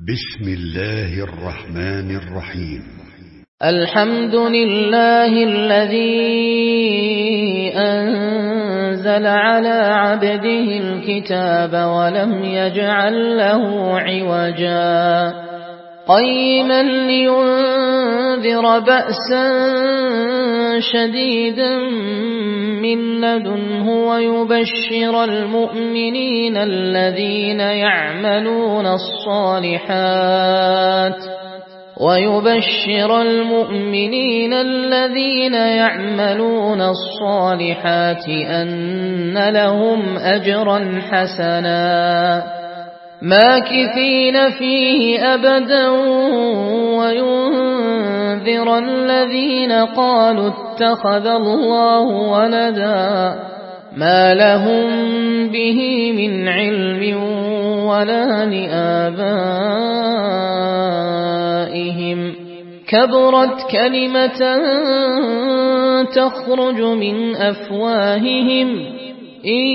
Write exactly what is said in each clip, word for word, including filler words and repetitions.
بسم الله الرحمن الرحيم. الحمد لله الذي أنزل على عبده الكتاب ولم يجعل له عوجا قيما لينذر بأسا شديدا من لدنه ويبشر المؤمنين الذين يعملون الصالحات ويبشر المؤمنين الذين يعملون الصالحات أن لهم أجرا حسنا ماكثين فيه أبدا وينذر الذين قالوا اتخذ الله ولدا ما لهم به من علم ولا لآبائهم كبرت كلمة تخرج من أفواههم إن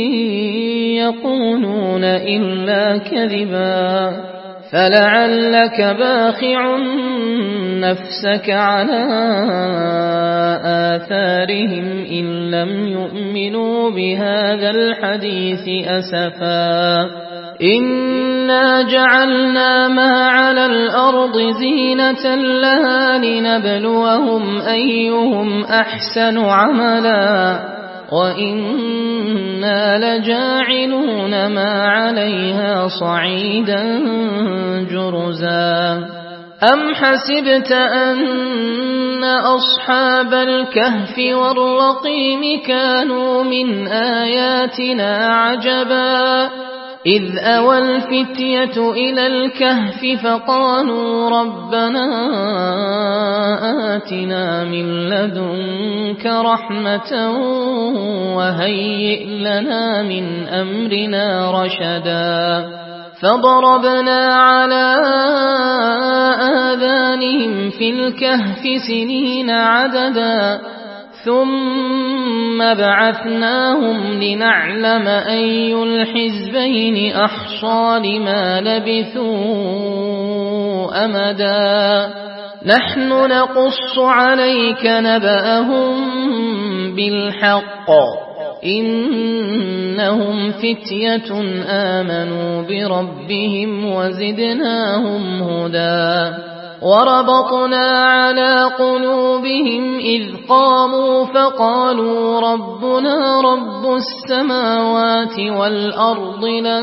يقولون إلا كذبا فلعلك باخع نفسك على آثارهم إن لم يؤمنوا بهذا الحديث أسفا إنا جعلنا ما على الأرض زينة لها لنبلوهم أيهم أحسن عملا وإنا لجاعلون ما عليها صعيدا جرزا أم حسبت أن أصحاب الكهف والرقيم كانوا من آياتنا عجبا إذ أوى الفتية إلى الكهف فقالوا ربنا آتنا من لدنك رحمة وهيئ لنا من أمرنا رشدا فضربنا على آذانهم في الكهف سنين عددا ثم بعثناهم لنعلم أي الحزبين أحصى لما لبثوا أمدا نحن نقص عليك نبأهم بالحق إنهم فتية آمنوا بربهم وزدناهم هدى وربطنا على قلوبهم إذ قاموا فقالوا ربنا رب السماوات والأرض لن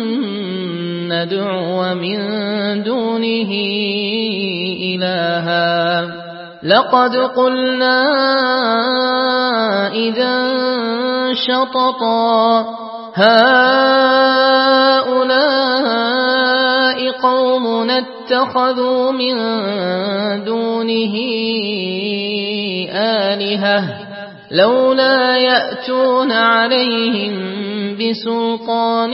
ندعو من دونه إلها لقد قلنا إذا شططا هؤلاء قوم اتخذوا من دونه آلهة لولا يأتون عليهم بسلطان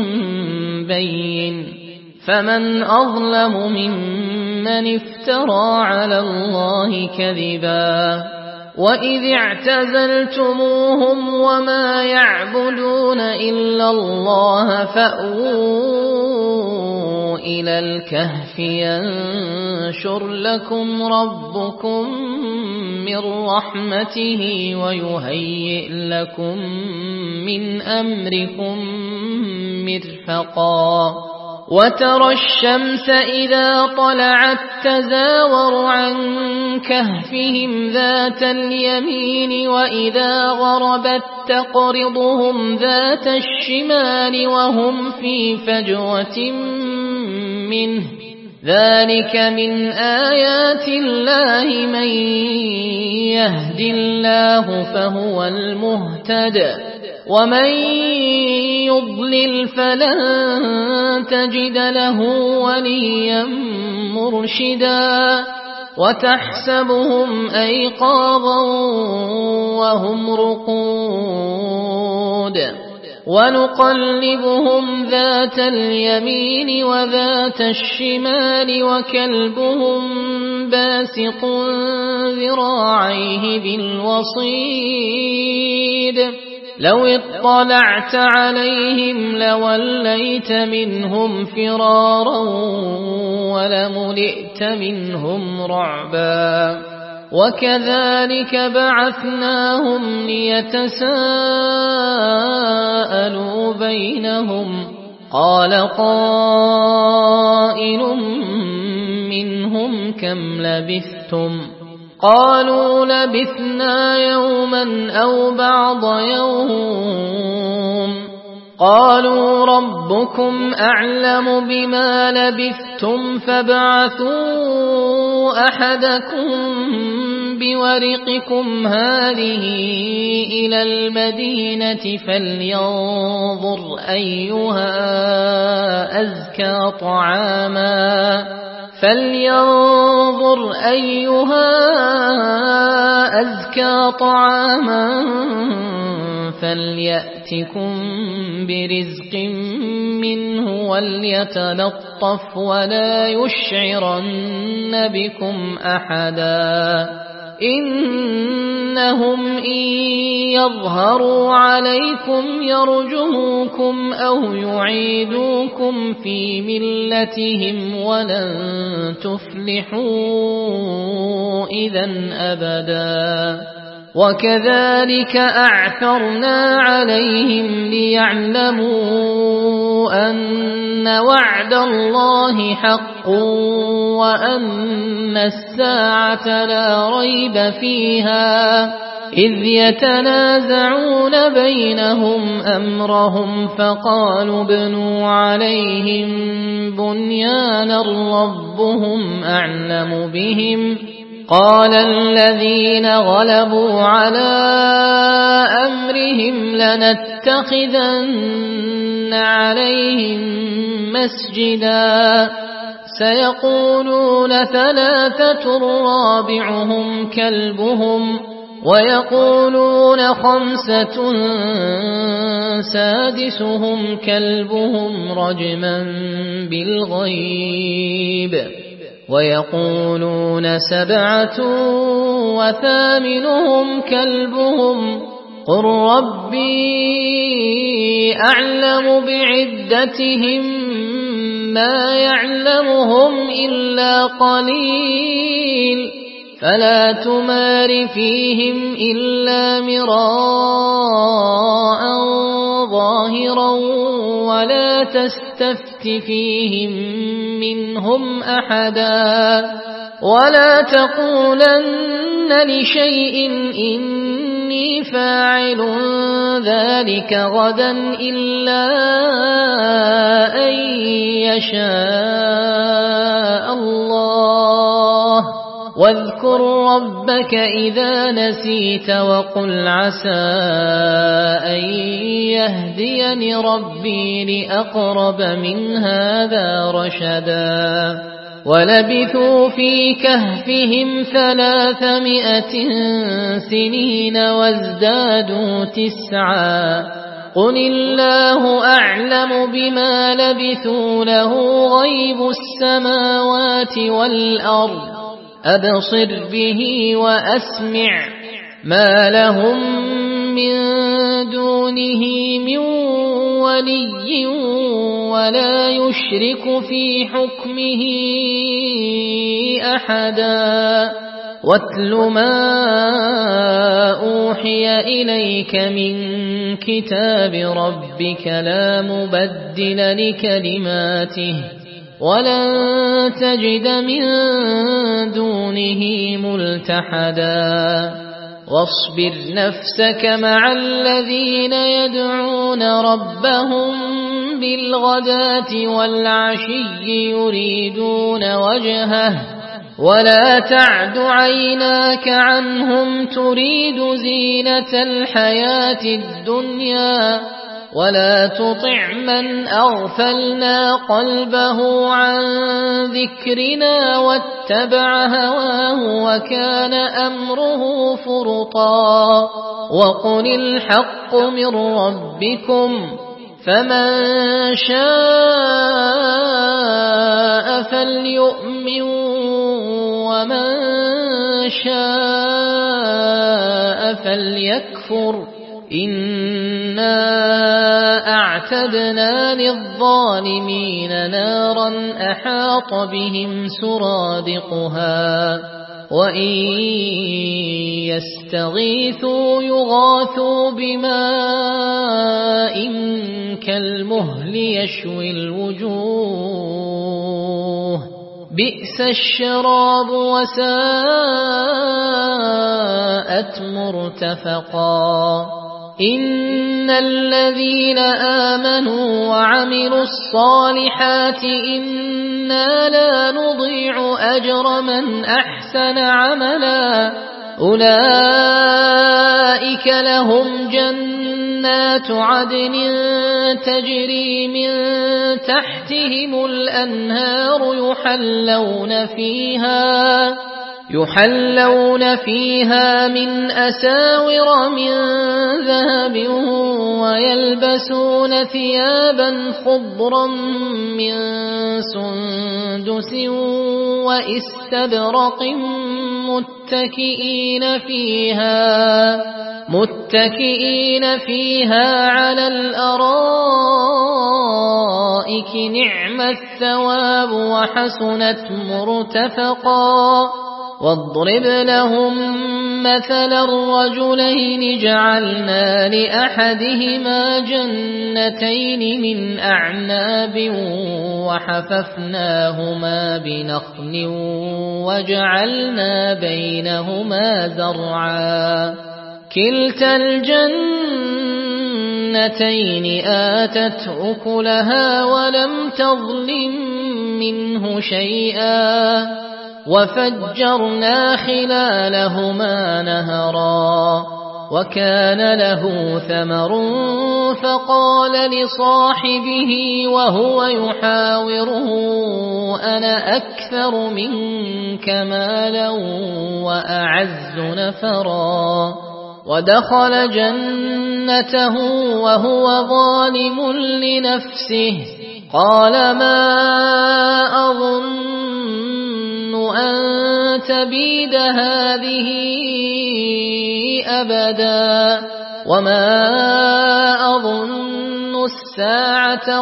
بين فمن أظلم ممن افترى على الله كذبا وإذ اعتزلتموهم وما يعبدون إلا الله فأووا إلى الكهف ينشر لكم ربكم من رحمته ويهيئ لكم من أمركم مرفقا وترى الشمس إذا طلعت تزاور عن كهفهم ذات اليمين وإذا غربت تقرضهم ذات الشمال وهم في فجوة منه ذلك من آيات الله من يهد الله فهو المهتد ومن يضلل فلن تجد له وليا مرشدا وتحسبهم أيقاظا وهم رقود ونقلبهم ذات اليمين وذات الشمال وكلبهم باسط ذراعيه بالوصيد لو اطلعت عليهم لوليت منهم فرارا ولملئت منهم رعبا وكذلك بعثناهم ليتساءلوا بينهم قال قائل منهم كم لبثتم قالوا لبثنا يوما أو بعض يوم قالوا ربكم أعلم بما لبثتم فابعثوا أحدكم بورقكم هذه إلى المدينة فلينظر أيها أزكى طعاما فلينظر أيها أزكى طعاما فليأتكم برزق منه وليتلطف ولا يشعرن بكم أحدا إنهم إن يظهروا عليكم يرجموكم أو يعيدوكم في ملتهم ولن تفلحوا إذا أبدا وكذلك أعثرنا عليهم ليعلموا أن وعد الله حق وأن الساعة لا ريب فيها إذ يتنازعون بينهم أمرهم فقالوا ابنوا عليهم بنيانا ربهم أعلم بهم قال الذين غلبوا على أمرهم لنتخذن عليهم مسجدا سيقولون ثلاثة رابعهم كلبهم ويقولون خمسة سادسهم كلبهم رجما بالغيب ويقولون سبعة وثامنهم كلبهم قل ربي أعلم بعدتهم ما يعلمهم إلا قليل فلا تمار فيهم إلا مراء ظاهرا ولا تستفت فيهم منهم أحدا ولا تقولن لشيء إني فاعل ذلك غدا إلا أن يشاء الله واذكر ربك إذا نسيت وقل عسى أن يهديني ربي لأقرب من هذا رشدا ولبثوا في كهفهم ثلاثمائة سنين وازدادوا تسعا قل الله أعلم بما لبثوا له غيب السماوات والأرض أبصر به وأسمع ما لهم من دونه من ولي ولا يشرك في حكمه أحدا واتل ما أوحي إليك من كتاب ربك لا مبدل لكلماته ولن تجد من دونه ملتحدا واصبر نفسك مع الذين يدعون ربهم بالغداة والعشي يريدون وجهه ولا تعد عيناك عنهم تريد زينة الحياة الدنيا ولا تطع من أغفلنا قلبه عن ذكرنا واتبع هواه وكان أمره فرطا وقل الحق من ربكم فمن شاء فليؤمن ومن شاء فليكفر إنا أعلم وأعتدنا للظالمين نارا أحاط بهم سرادقها وإن يستغيثوا يغاثوا بماء كالمهل يشوي الوجوه بئس الشراب وساءت مرتفقا إن الذين آمنوا وعملوا الصالحات إنا لا نضيع أجر من أحسن عملا أولئك لهم جنات عدن تجري من تحتهم الأنهار يحلون فيها يحلون فيها من أساور من ذهب ويلبسون ثيابا خضرا من سندس وإستبرق متكئين فيها متكئين فيها على الأرائك نعم الثواب وحسنت مرتفقا واضرب لهم مثل الرجلين جعلنا لأحدهما جنتين من أعناب وحففناهما بنخل وجعلنا بينهما زرعا كلتا الجنتين آتت أكلها ولم تظلم منه شيئا وفجرنا خلالهما نهرا وكان له ثمر فقال لصاحبه وهو يحاوره أنا أكثر منك مالا وأعز نفرا ودخل جنته وهو ظالم لنفسه قال ما أظن أن تبيد هذه أبدا وما أظن الساعة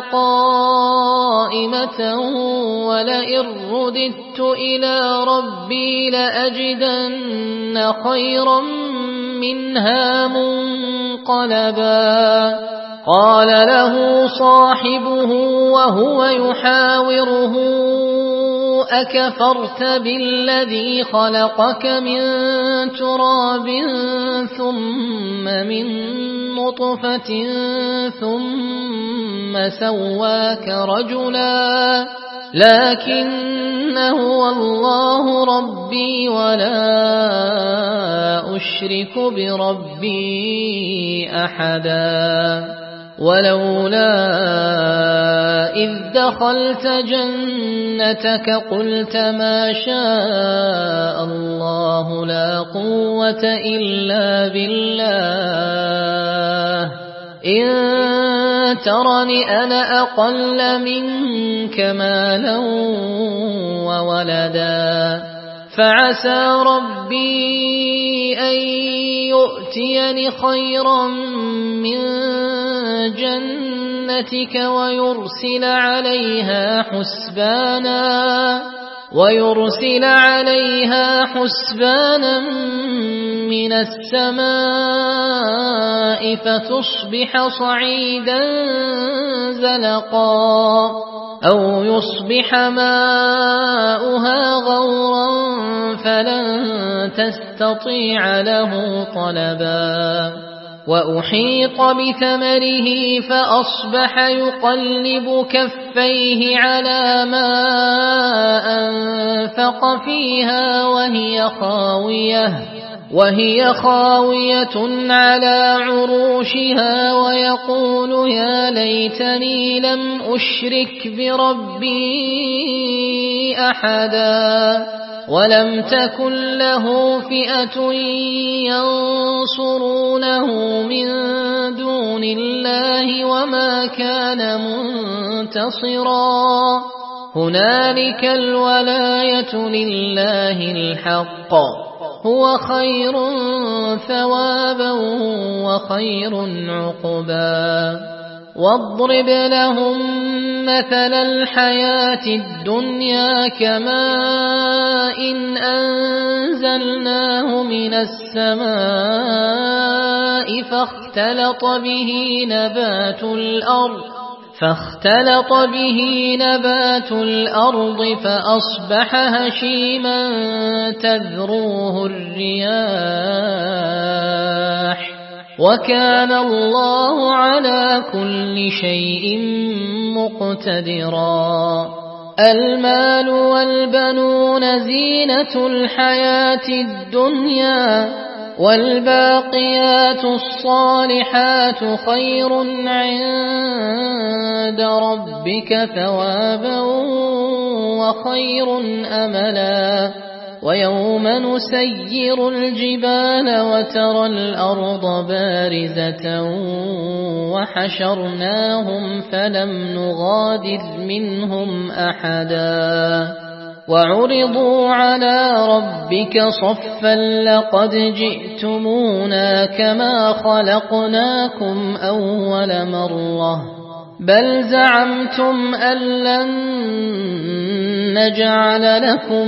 قائمة ولئن رددت إلى ربي لأجدن خيرا منها منقلبا قال له صاحبه وهو يحاوره أكفرت بالذي خلقك من تراب ثم من نطفة ثم سواك رجلا لكن هو الله ربي ولا أشرك بربي أحدا ولولا إذ دخلت جنتك قلت ما شاء الله لا قوة إلا بالله إن ترني أنا أقل منك مالا وولدا فعسى ربي أن يؤتيني خيرا من جنتك ويرسل عليها حسبانا ويرسل عليها حسبانا من السماء فتصبح صعيدا زلقا أو يصبح ماؤها غورا فلن تستطيع له طلبا وأحيط بثمره فأصبح يقلب كفيه على ما أنفق فيها وهي خاوية وهي خاوية على عروشها ويقول يا ليتني لم أشرك بربي أحدا ولم تكن له فئة ينصرونه من دون الله وما كان منتصرا هنالك الولاية لله الحق هو خير ثوابا وخير عقبا واضرب لهم مثل الحياة الدنيا كماء إن أنزلناه من السماء فاختلط به نبات الأرض فاختلط به نبات الأرض فأصبح هشيما تذروه الرياح وكان الله على كل شيء مقتدرا المال والبنون زينة الحياة الدنيا والباقيات الصالحات خير عند ربك ثوابا وخير أملا ويوم نسير الجبال وترى الأرض بارزة وحشرناهم فلم نغادر منهم أحدا وعرضوا على ربك صفا لقد جئتمونا كما خلقناكم أول مرة بل زعمتم أن لن نجعل لكم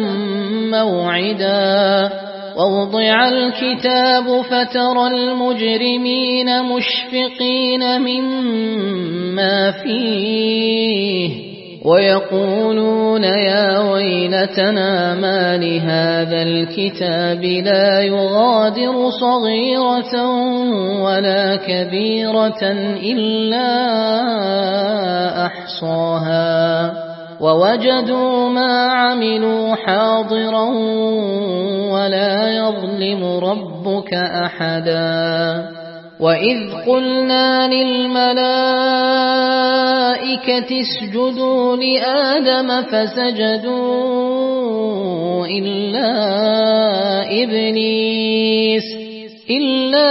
موعدا ووضع الكتاب فترى المجرمين مشفقين مما فيه ويقولون يا ويلتنا ما لهذا الكتاب لا يغادر صغيرة ولا كبيرة إلا أحصاها ووجدوا ما عملوا حاضرا ولا يظلم ربك أحدا وإذ قلنا للملائكة اسجدوا لآدم فسجدوا إلا إبليس إلا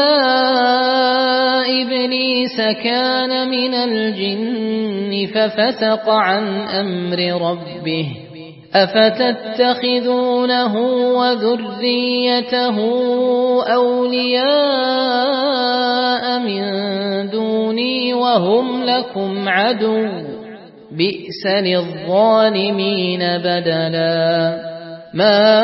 إبليس كان من الجن ففسق عن أمر ربه أفتتخذونه وذريته أولياء من دوني وهم لكم عدو بئس للظالمين بدلا ما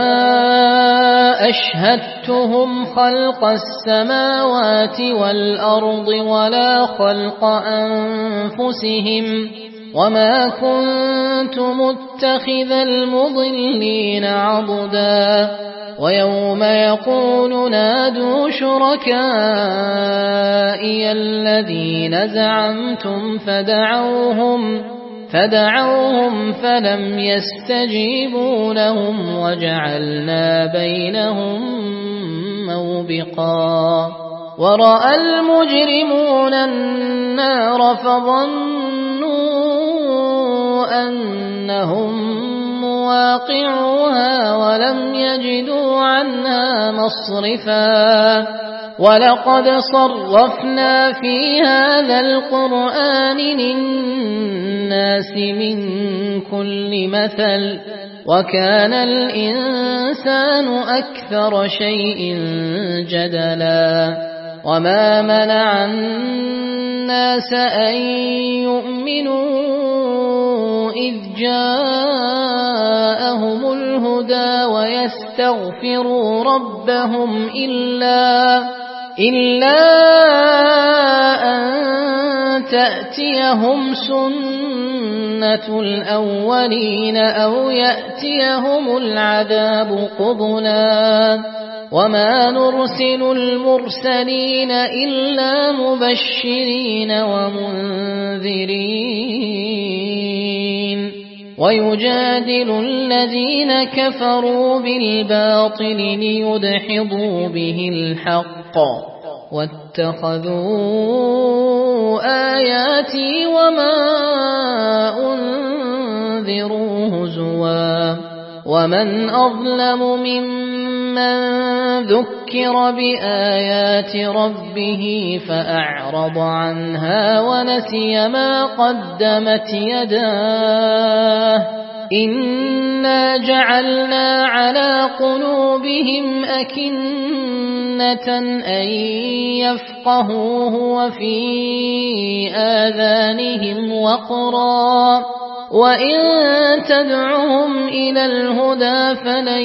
أشهدتهم خلق السماوات والأرض ولا خلق أنفسهم وما كنت متخذ المضلين عضدا ويوم يقول نادوا شركائي الذين زعمتم فدعوهم فدعوهم فلم يستجيبوا لهم وجعلنا بينهم موبقا ورأى المجرمون النار فظنوا أنهم مواقعوها ولم يجدوا عنها مصرفا ولقد صرفنا في هذا القرآن للناس من كل مثل وكان الإنسان أكثر شيء جدلا وما منع الناس أن يؤمنوا إذ جاءهم الهدى ويستغفروا ربهم إلا إلا أن تأتيهم سنة الأولين أو يأتيهم العذاب قبلا وما نرسل المرسلين إلا مبشرين ومنذرين ويجادل الذين كفروا بالباطل ليدحضوا به الحق واتخذوا آياتي وما أنذروا هزوا ومن أظلم ممن ذكر بآيات ربه فأعرض عنها ونسي ما قدمت يداه إنا جعلنا على قلوبهم أكنة أن يفقهوه وفي آذانهم وقرا وإن تدعهم إلى الهدى فلن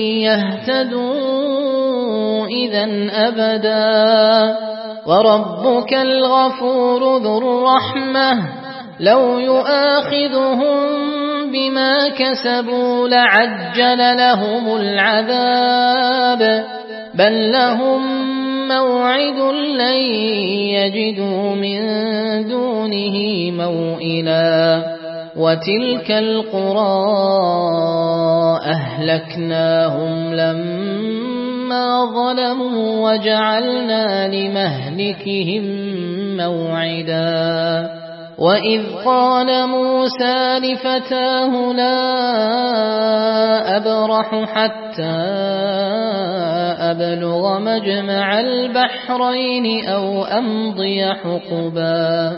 يهتدوا إذا أبدا وربك الغفور ذو الرحمة لو يؤاخذهم بما كسبوا لعجل لهم العذاب بل لهم موعد لن يجدوا من دونه موئلا وتلك القرى أهلكناهم لما ظلموا وجعلنا لمهلكهم موعدا وإذ قال موسى لفتاه لا أبرح حتى أبلغ مجمع البحرين أو أمضي حقبا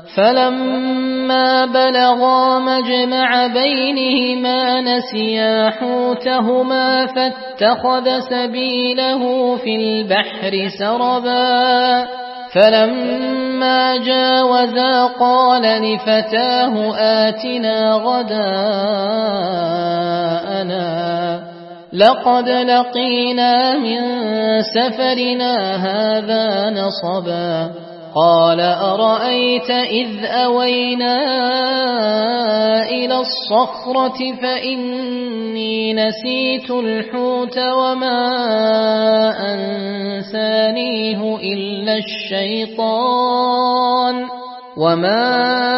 فلما بلغا مجمع بينهما نسيا حوتهما فاتخذ سبيله في البحر سربا فلما جاوزا قال لفتاه آتنا غداءنا لقد لقينا من سفرنا هذا نصبا قال أرأيت إذ أوينا إلى الصخرة فإني نسيت الحوت وما أنسانيه إلا الشيطان وما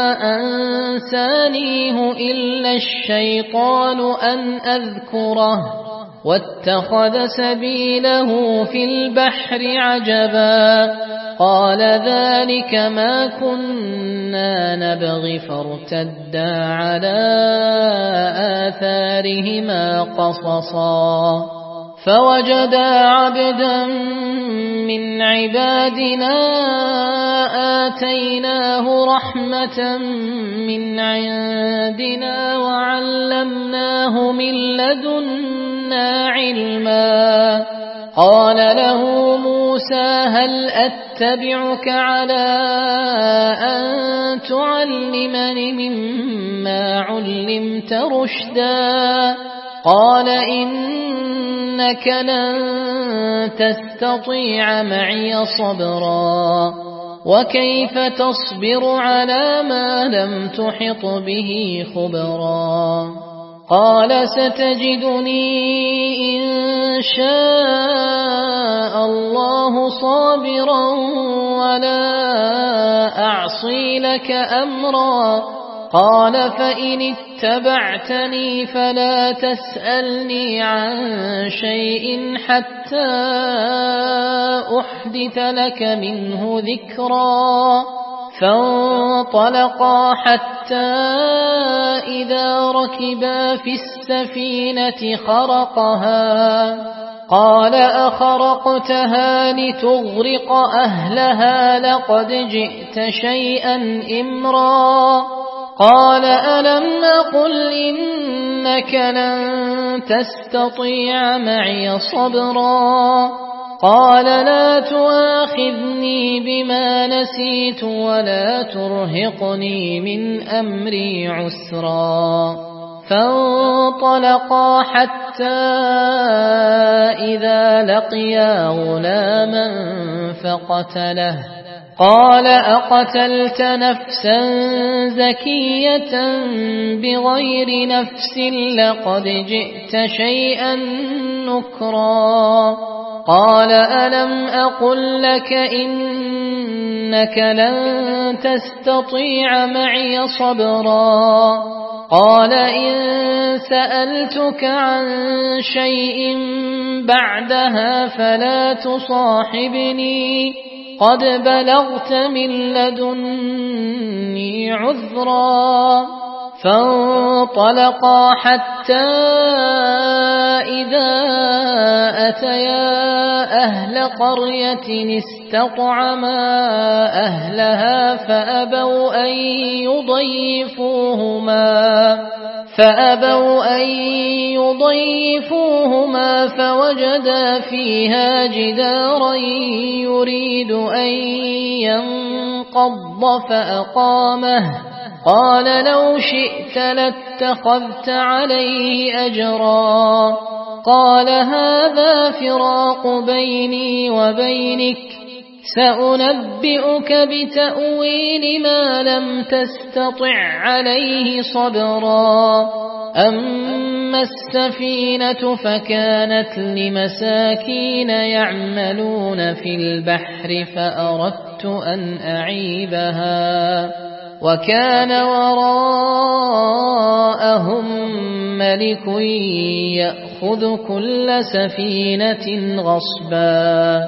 أنسانيه إلا الشيطان أن أذكره واتخذ سبيله في البحر عجبا قال ذلك ما كنا نبغي فارتدا على آثارهما قصصا فوجدا عبدا من عبادنا آتيناه رحمة من عندنا وعلمناه من لدنا علما قال له موسى هل أتبعك على أن تعلمني مما علمت رشدا قال إنك لن تستطيع معي صبرا وكيف تصبر على ما لم تحط به خبرا قال ستجدني إن شاء الله صابرا ولا أعصي لك أمرا قال فإن اتبعتني فلا تسألني عن شيء حتى أحدث لك منه ذكرا فانطلقا حتى إذا ركبا في السفينة خرقها قال أخرقتها لتغرق أهلها لقد جئت شيئا إمرا قال ألم أقل إنك لن تستطيع معي صبرا قال لا تؤاخذني بما نسيت ولا ترهقني من أمري عسرا فانطلقا حتى إذا لقيا غلاما فقتله قال أقتلت نفسا زكية بغير نفس لقد جئت شيئا نكرا قال ألم أقل لك إنك لن تستطيع معي صبرا قال إن سألتك عن شيء بعدها فلا تصاحبني قد بلغت من لدني عذرا فانطلقا حتى إذا أتيا أهل قرية استطعما أهلها فأبوا أن يضيفوهما فأبوا أن يضيفوهما فوجدا فيها جدارا يريد أن ينقض فأقامه قال لو شئت لاتخذت عليه أجرا قال هذا فراق بيني وبينك سأنبئك بتأويل ما لم تستطع عليه صبرا أما السفينة فكانت لمساكين يعملون في البحر فأردت أن أعيبها وكان وراءهم ملك يأخذ كل سفينة غصبا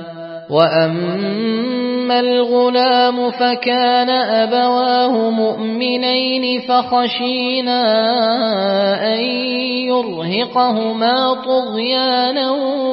وأما الغلام فكان أبواه مؤمنين فخشينا أن يرهقهما طغيانا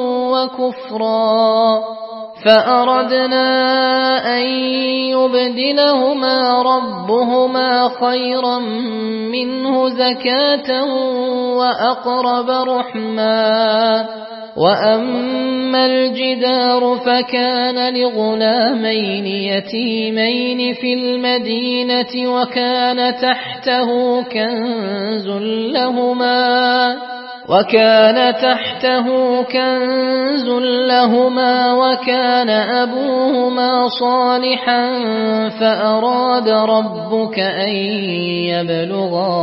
وكفرا فأردنا أن يبدلهما ربهما خيرا منه زكاة وأقرب رحما وأما الجدار فكان لغلامين يتيمين في المدينة وكان تحته كنز لهما وكان تحته كنز لهما وكان أبوهما صالحا فأراد ربك أن يبلغا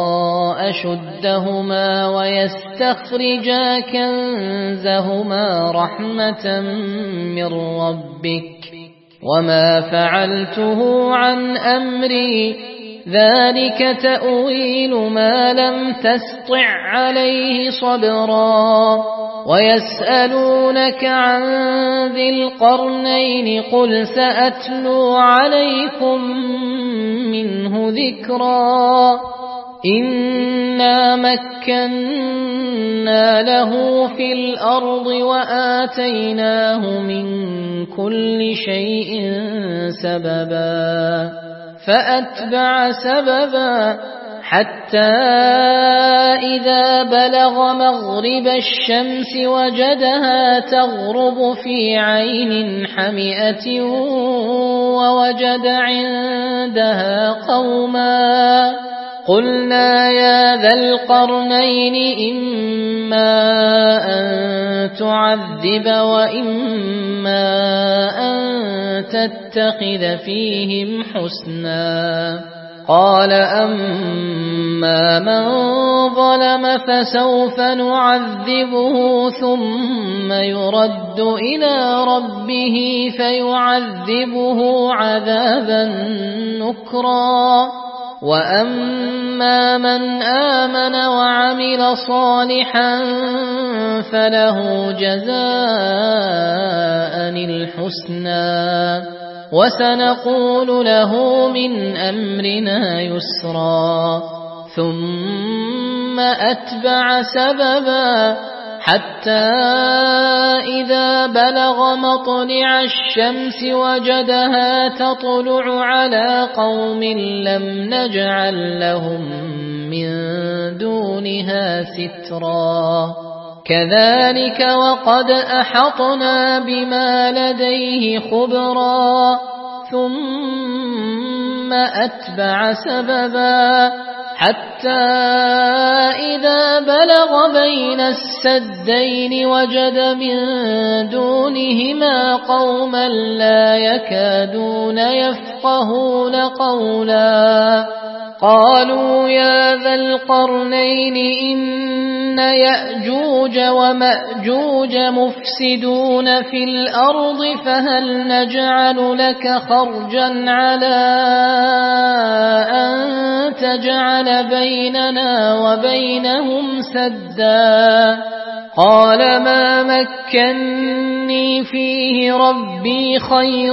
أشدهما ويستخرجا كنزهما رحمة من ربك وما فعلته عن أمري ذلك تأويل ما لم تسطع عليه صبرا ويسألونك عن ذي القرنين قل سأتلو عليكم منه ذكرا إنا مكنا له في الأرض وآتيناه من كل شيء سببا فأتبع سببا حتى إذا بلغ مغرب الشمس وجدها تغرب في عين حمئة ووجد عندها قوما قلنا يا ذا القرنين إما أن تعذب وإما أن تتخذ فيهم حسنا قال أما من ظلم فسوف نعذبه ثم يرد إلى ربه فيعذبه عذابا نكرا وأما من آمن وعمل صالحا فله جزاء الحسنى وسنقول له من أمرنا يسرا ثم أتبع سببا حتى إذا بلغ مطلع الشمس وجدها تطلع على قوم لم نجعل لهم من دونها سترا كذلك وقد أحطنا بما لديه خبرا ثم أتبع سببا حتى إذا بلغ بين السدين وجد من دونهما قوما لا يكادون يفقهون قولا قالوا يا ذا القرنين إن يأجوج ومأجوج مفسدون في الأرض فهل نجعل لك خرجا على أن تجعل بيننا وبينهم سدا قال ما مكني فيه ربي خير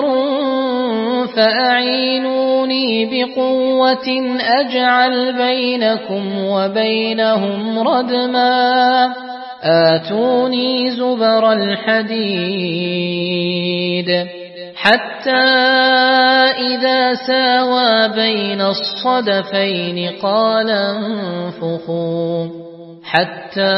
فأعينوني بقوة أجعل بينكم وبينهم ردما آتوني زبر الحديد حتى إذا ساوى بين الصدفين قال انفخوا حتى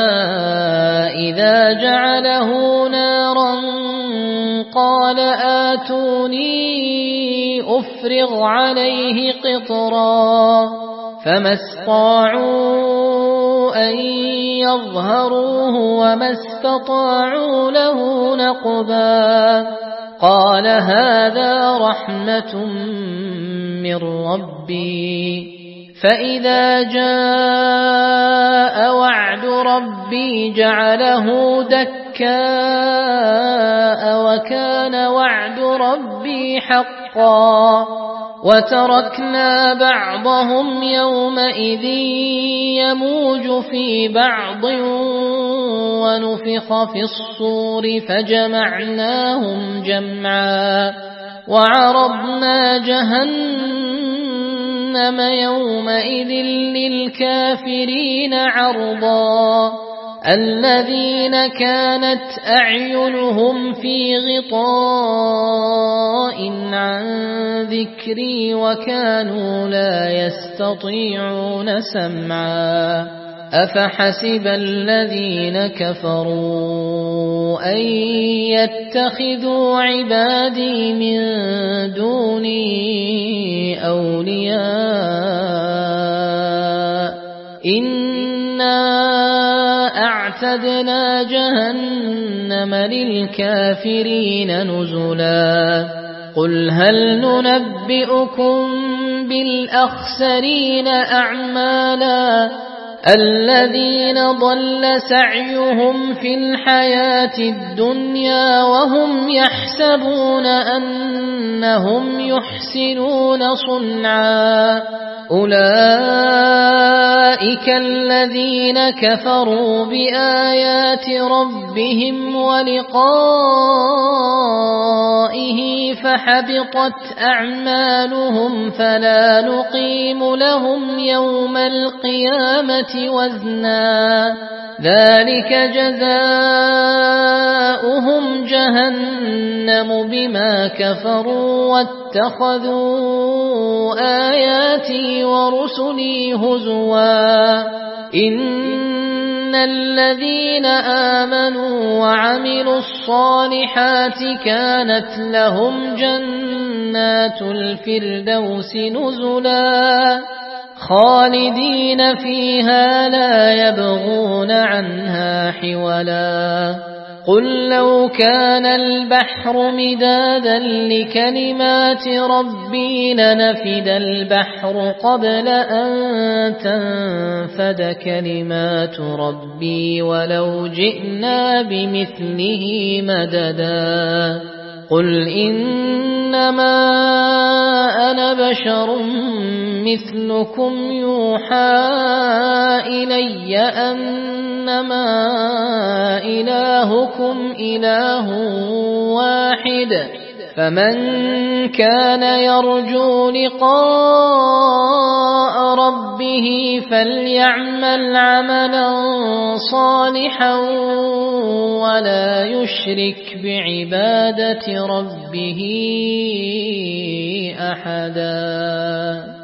إذا جعله نارا قال آتوني أفرغ عليه قطرا فما استطاعوا أن يظهروه وما استطاعوا له نقبا قال هذا رحمة من ربي فإذا جاء وعد ربي جعله دكاء وكان وعد ربي حقا وتركنا بعضهم يومئذ يموج في بعض ونفخ في الصور فجمعناهم جمعا وعرضنا جهنم يومئذ للكافرين عرضا الذين كانت أعينهم في غطاء عن ذكري وكانوا لا يستطيعون سمعا أفحسب الذين كفروا أن يتخذوا عبادي من دوني أولياء إنا أعتدنا جهنم للكافرين نزلا قل هل ننبئكم بالأخسرين أعمالا الذين ضل سعيهم في الحياة الدنيا وهم يحسبون أنهم يحسنون صنعا أولئك الذين كفروا بآيات ربهم ولقائه فحبطت أعمالهم فلا نقيم لهم يوم القيامة وزنا ذلك جزاؤهم جهنم بما كفروا واتخذوا آياتي ورسلي هزوا إن الذين آمنوا وعملوا الصالحات كانت لهم جنات الفردوس نزلا خالدين فيها لا يبغون عنها حولا قل لو كان البحر مدادا لكلمات ربي لنفد البحر قبل أن تنفد كلمات ربي ولو جئنا بمثله مددا قل إنما أنا بشر مثلكم يوحى إلي أنما إلهكم إله واحد فمن كان يرجو لقاء ربه فليعمل عملا صالحا ولا يشرك بعبادة ربه أحدا.